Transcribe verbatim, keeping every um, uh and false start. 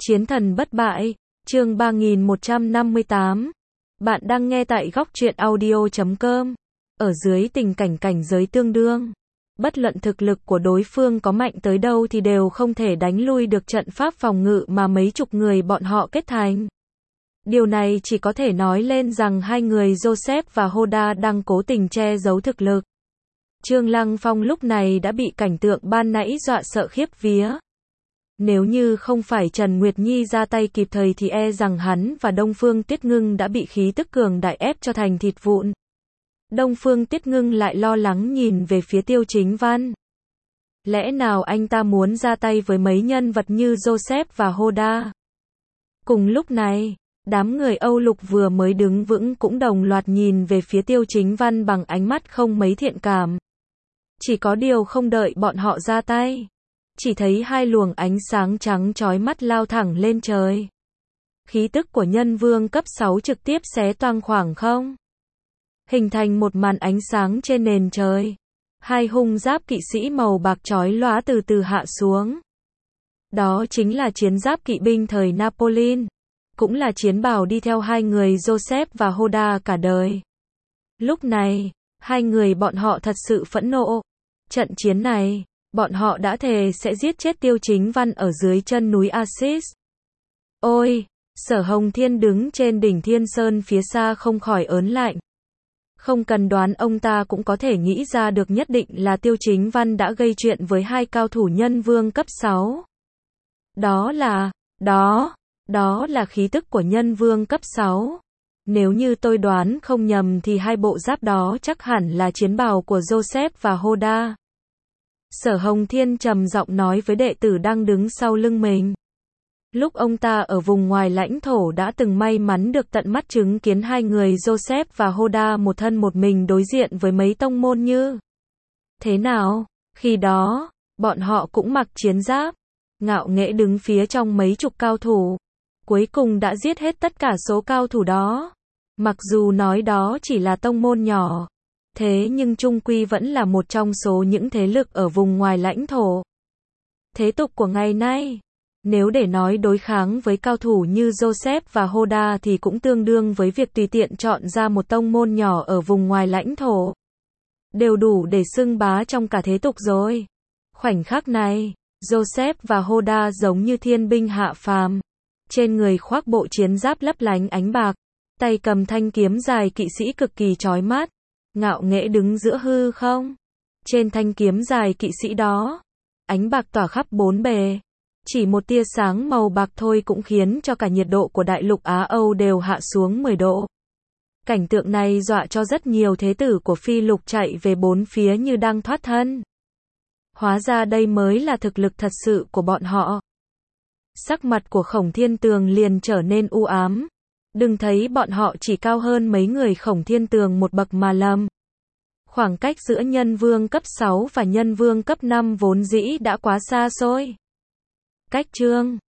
Chiến thần bất bại, chương ba nghìn một trăm năm mươi tám. Bạn đang nghe tại góc truyện audio chấm com. Ở dưới tình cảnh cảnh giới tương đương, bất luận thực lực của đối phương có mạnh tới đâu thì đều không thể đánh lui được trận pháp phòng ngự mà mấy chục người bọn họ kết thành. Điều này chỉ có thể nói lên rằng hai người Joseph và Hoda đang cố tình che giấu thực lực. Trương Lăng Phong lúc này đã bị cảnh tượng ban nãy dọa sợ khiếp vía. Nếu như không phải Trần Nguyệt Nhi ra tay kịp thời thì e rằng hắn và Đông Phương Tiết Ngưng đã bị khí tức cường đại ép cho thành thịt vụn. Đông Phương Tiết Ngưng lại lo lắng nhìn về phía Tiêu Chính Văn. Lẽ nào anh ta muốn ra tay với mấy nhân vật như Joseph và Hoda? Cùng lúc này, đám người Âu Lục vừa mới đứng vững cũng đồng loạt nhìn về phía Tiêu Chính Văn bằng ánh mắt không mấy thiện cảm. Chỉ có điều không đợi bọn họ ra tay, chỉ thấy hai luồng ánh sáng trắng chói mắt lao thẳng lên trời. Khí tức của nhân vương cấp sáu trực tiếp xé toang khoảng không, hình thành một màn ánh sáng trên nền trời. Hai hung giáp kỵ sĩ màu bạc chói lóa từ từ hạ xuống. Đó chính là chiến giáp kỵ binh thời Napoleon, cũng là chiến bào đi theo hai người Joseph và Hoda cả đời. Lúc này, hai người bọn họ thật sự phẫn nộ. Trận chiến này, bọn họ đã thề sẽ giết chết Tiêu Chính Văn ở dưới chân núi Axis. Ôi, Sở Hồng Thiên đứng trên đỉnh Thiên Sơn phía xa không khỏi ớn lạnh. Không cần đoán ông ta cũng có thể nghĩ ra được nhất định là Tiêu Chính Văn đã gây chuyện với hai cao thủ nhân vương cấp sáu. Đó là, đó, đó là khí tức của nhân vương cấp sáu. Nếu như tôi đoán không nhầm thì hai bộ giáp đó chắc hẳn là chiến bào của Joseph và Hoda. Sở Hồng Thiên trầm giọng nói với đệ tử đang đứng sau lưng mình. Lúc ông ta ở vùng ngoài lãnh thổ đã từng may mắn được tận mắt chứng kiến hai người Joseph và Hoda một thân một mình đối diện với mấy tông môn như thế nào. Khi đó, bọn họ cũng mặc chiến giáp, ngạo nghễ đứng phía trong mấy chục cao thủ. Cuối cùng đã giết hết tất cả số cao thủ đó. Mặc dù nói đó chỉ là tông môn nhỏ, thế nhưng chung quy vẫn là một trong số những thế lực ở vùng ngoài lãnh thổ. Thế tục của ngày nay, nếu để nói đối kháng với cao thủ như Joseph và Hoda thì cũng tương đương với việc tùy tiện chọn ra một tông môn nhỏ ở vùng ngoài lãnh thổ. Đều đủ để xưng bá trong cả thế tục rồi. Khoảnh khắc này, Joseph và Hoda giống như thiên binh hạ phàm. Trên người khoác bộ chiến giáp lấp lánh ánh bạc, tay cầm thanh kiếm dài kỵ sĩ cực kỳ chói mắt, ngạo nghễ đứng giữa hư không. Trên thanh kiếm dài kỵ sĩ đó, ánh bạc tỏa khắp bốn bề. Chỉ một tia sáng màu bạc thôi cũng khiến cho cả nhiệt độ của đại lục Á Âu đều hạ xuống mười độ. Cảnh tượng này dọa cho rất nhiều thế tử của Phi Lục chạy về bốn phía như đang thoát thân. Hóa ra đây mới là thực lực thật sự của bọn họ. Sắc mặt của Khổng Thiên Tường liền trở nên u ám. Đừng thấy bọn họ chỉ cao hơn mấy người Khổng Thiên Tường một bậc mà lầm. Khoảng cách giữa nhân vương cấp sáu và nhân vương cấp năm vốn dĩ đã quá xa xôi. Cách chương